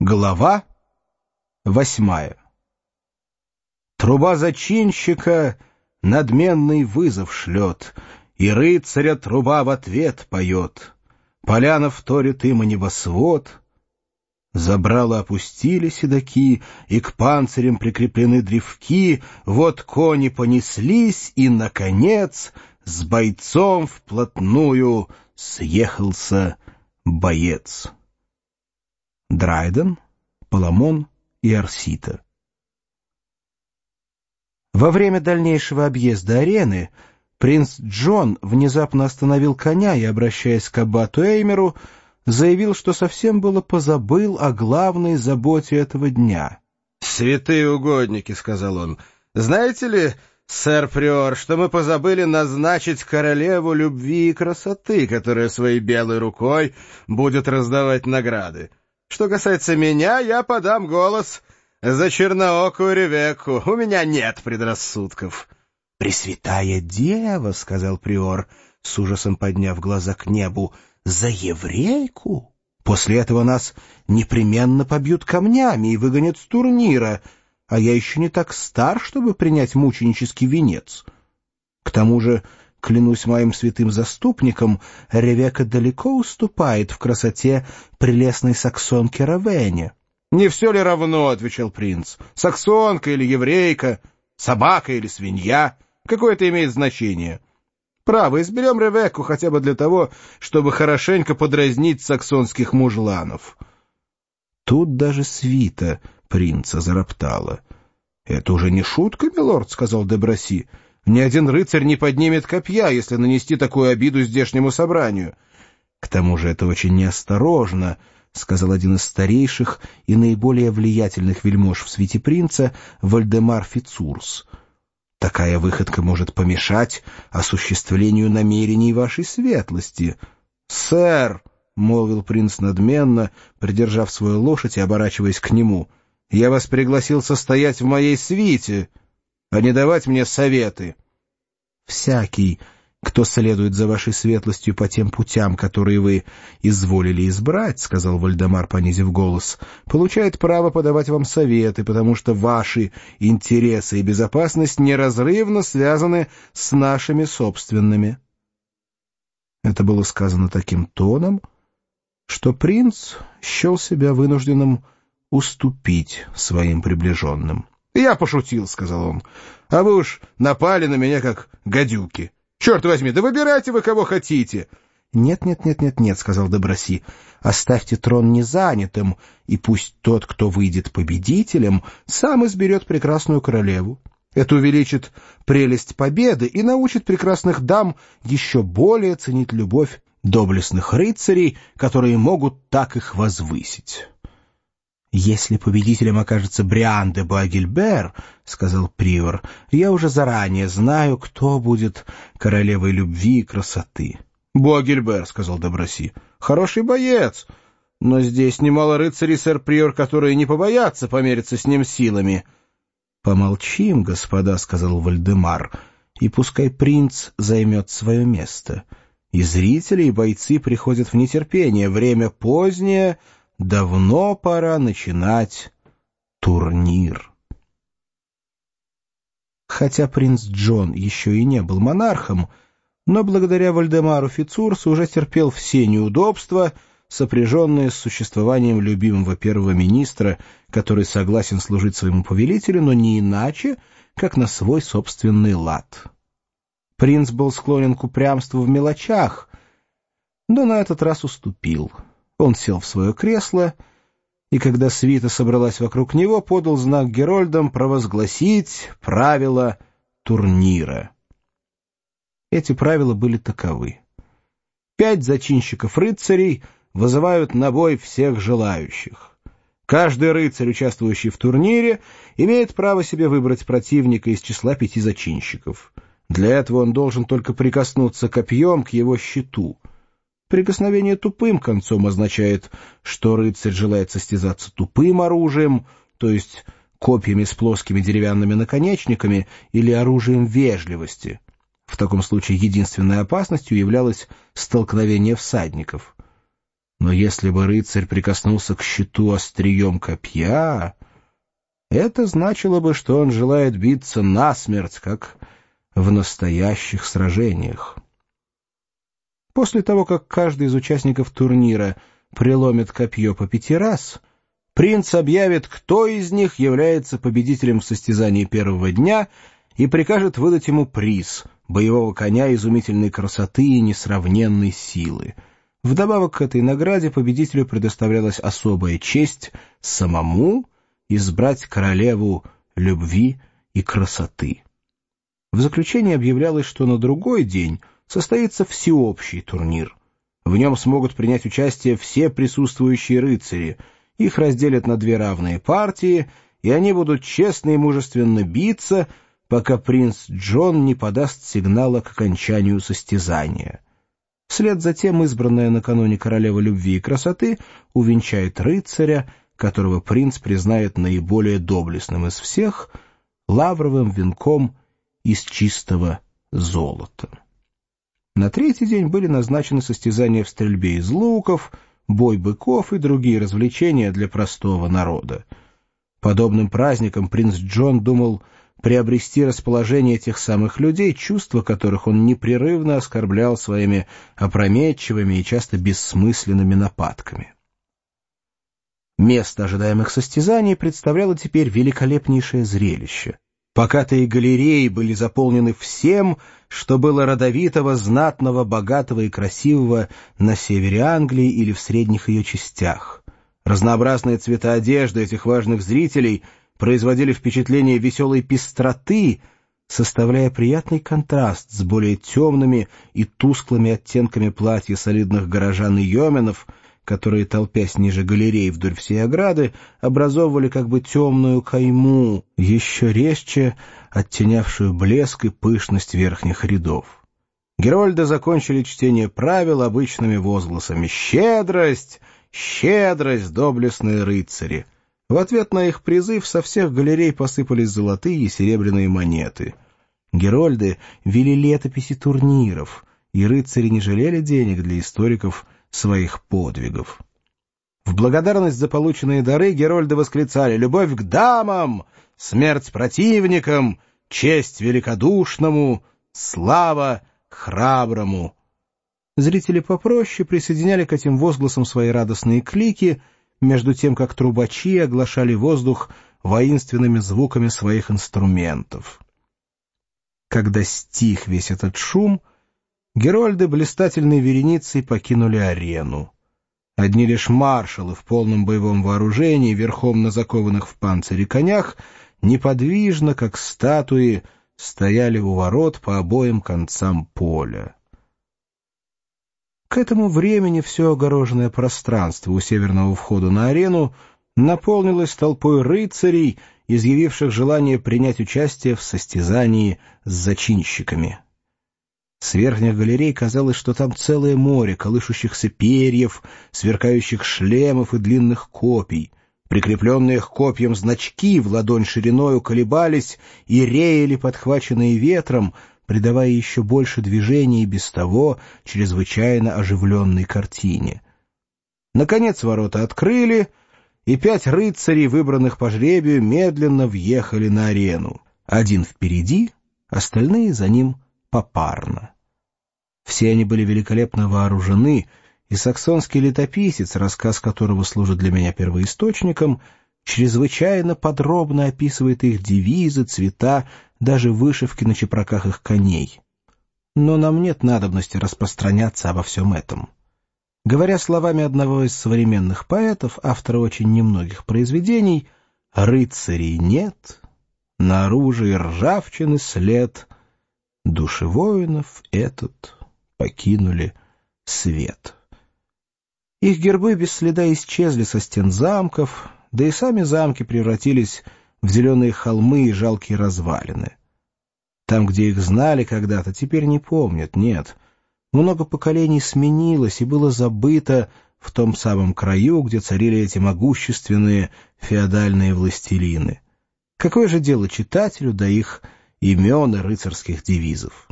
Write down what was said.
Глава 8. Труба зачинщика надменный вызов шлет, и рыцаря труба в ответ поет. Поляна вторит им и небосвод. Забрало опустили седаки, и к панцирям прикреплены древки. Вот кони понеслись, и, наконец, с бойцом вплотную съехался боец. Драйден, Паламон и Арсита. Во время дальнейшего объезда арены принц Джон внезапно остановил коня и, обращаясь к аббату Эймеру, заявил, что совсем было позабыл о главной заботе этого дня. «Святые угодники», — сказал он, — «знаете ли, сэр Приор, что мы позабыли назначить королеву любви и красоты, которая своей белой рукой будет раздавать награды? Что касается меня, я подам голос за черноокую Ревекку. У меня нет предрассудков». «Пресвятая Дева», — сказал приор, с ужасом подняв глаза к небу, — «за еврейку? После этого нас непременно побьют камнями и выгонят с турнира, а я еще не так стар, чтобы принять мученический венец. К тому же, клянусь моим святым заступником, Ревекка далеко уступает в красоте прелестной саксонке Равене». «Не все ли равно, — отвечал принц, — саксонка или еврейка, собака или свинья? Какое это имеет значение? Право, изберем Ревекку хотя бы для того, чтобы хорошенько подразнить саксонских мужланов». Тут даже свита принца зароптала. «Это уже не шутка, милорд, — сказал де Браси. Ни один рыцарь не поднимет копья, если нанести такую обиду здешнему собранию». «К тому же это очень неосторожно, — сказал один из старейших и наиболее влиятельных вельмож в свите принца, Вальдемар Фицурс. Такая выходка может помешать осуществлению намерений вашей светлости». «Сэр, — молвил принц надменно, придержав свою лошадь и оборачиваясь к нему, — я вас пригласил состоять в моей свите, а не давать мне советы». «Всякий, кто следует за вашей светлостью по тем путям, которые вы изволили избрать, — сказал Вальдемар, понизив голос, — получает право подавать вам советы, потому что ваши интересы и безопасность неразрывно связаны с нашими собственными». Это было сказано таким тоном, что принц счел себя вынужденным уступить своим приближенным. «Я пошутил, — сказал он, — а вы уж напали на меня, как гадюки. Черт возьми, да выбирайте вы, кого хотите». «Нет, — сказал де Браси, — оставьте трон незанятым, и пусть тот, кто выйдет победителем, сам изберет прекрасную королеву. Это увеличит прелесть победы и научит прекрасных дам еще более ценить любовь доблестных рыцарей, которые могут так их возвысить». «Если победителем окажется Бриан де Буагильбер, — сказал приор, — я уже заранее знаю, кто будет королевой любви и красоты». «Буагильбер, — сказал де Браси, — хороший боец, но здесь немало рыцарей, сэр приор, которые не побоятся помериться с ним силами». «Помолчим, господа, — сказал Вальдемар, — и пускай принц займет свое место. И зрители, и бойцы приходят в нетерпение, время позднее, давно пора начинать турнир». Хотя принц Джон еще и не был монархом, но благодаря Вальдемару Фицурсу уже терпел все неудобства, сопряженные с существованием любимого первого министра, который согласен служить своему повелителю, но не иначе, как на свой собственный лад. Принц был склонен к упрямству в мелочах, но на этот раз уступил. Он сел в свое кресло, и когда свита собралась вокруг него, подал знак герольдам провозгласить правила турнира. Эти правила были таковы. 5 зачинщиков-рыцарей вызывают на бой всех желающих. Каждый рыцарь, участвующий в турнире, имеет право себе выбрать противника из числа 5 зачинщиков. Для этого он должен только прикоснуться копьем к его щиту. Прикосновение тупым концом означает, что рыцарь желает состязаться тупым оружием, то есть копьями с плоскими деревянными наконечниками или оружием вежливости. В таком случае единственной опасностью являлось столкновение всадников. Но если бы рыцарь прикоснулся к щиту острием копья, это значило бы, что он желает биться насмерть, как в настоящих сражениях. После того, как каждый из участников турнира преломит копье по 5 раз, принц объявит, кто из них является победителем в состязании первого дня, и прикажет выдать ему приз — боевого коня изумительной красоты и несравненной силы. Вдобавок к этой награде победителю предоставлялась особая честь самому избрать королеву любви и красоты. В заключение объявлялось, что на другой день состоится всеобщий турнир. В нем смогут принять участие все присутствующие рыцари. Их разделят на 2 равные партии, и они будут честно и мужественно биться, пока принц Джон не подаст сигнала к окончанию состязания. Вслед за тем избранная накануне королева любви и красоты увенчает рыцаря, которого принц признает наиболее доблестным из всех, лавровым венком из чистого золота. На 3-й день были назначены состязания в стрельбе из луков, бой быков и другие развлечения для простого народа. Подобным праздником принц Джон думал приобрести расположение тех самых людей, чувства которых он непрерывно оскорблял своими опрометчивыми и часто бессмысленными нападками. Место ожидаемых состязаний представляло теперь великолепнейшее зрелище. Покатые галереи были заполнены всем, что было родовитого, знатного, богатого и красивого на севере Англии или в средних ее частях. Разнообразные цвета одежды этих важных зрителей производили впечатление веселой пестроты, составляя приятный контраст с более темными и тусклыми оттенками платья солидных горожан и йоменов, которые, толпясь ниже галерей вдоль всей ограды, образовывали как бы темную кайму, еще резче оттенявшую блеск и пышность верхних рядов. Герольды закончили чтение правил обычными возгласами «Щедрость! Щедрость, доблестные рыцари!». В ответ на их призыв со всех галерей посыпались золотые и серебряные монеты. Герольды вели летописи турниров, и рыцари не жалели денег для историков своих подвигов. В благодарность за полученные дары герольды восклицали «Любовь к дамам! Смерть противникам! Честь великодушному! Слава храброму!». Зрители попроще присоединяли к этим возгласам свои радостные клики, между тем как трубачи оглашали воздух воинственными звуками своих инструментов. Когда стих весь этот шум, герольды блистательной вереницей покинули арену. Одни лишь маршалы в полном боевом вооружении, верхом на закованных в панцире конях, неподвижно, как статуи, стояли у ворот по обоим концам поля. К этому времени все огороженное пространство у северного входа на арену наполнилось толпой рыцарей, изъявивших желание принять участие в состязании с зачинщиками. С верхних галерей казалось, что там целое море колышущихся перьев, сверкающих шлемов и длинных копий. Прикрепленные к копьям значки в ладонь шириною колебались и реяли, подхваченные ветром, придавая еще больше движения и без того чрезвычайно оживленной картине. Наконец ворота открыли, и 5 рыцарей, выбранных по жребию, медленно въехали на арену. Один впереди, остальные за ним попарно. Все они были великолепно вооружены, и саксонский летописец, рассказ которого служит для меня первоисточником, чрезвычайно подробно описывает их девизы, цвета, даже вышивки на чепраках их коней. Но нам нет надобности распространяться обо всем этом. Говоря словами одного из современных поэтов, автора очень немногих произведений, «Рыцарей нет, на оружии ржавчины след, души воинов этот покинули свет». Их гербы без следа исчезли со стен замков, да и сами замки превратились в зеленые холмы и жалкие развалины. Там, где их знали когда-то, теперь не помнят, нет. Много поколений сменилось и было забыто в том самом краю, где царили эти могущественные феодальные властелины. Какое же дело читателю до их имен и рыцарских девизов?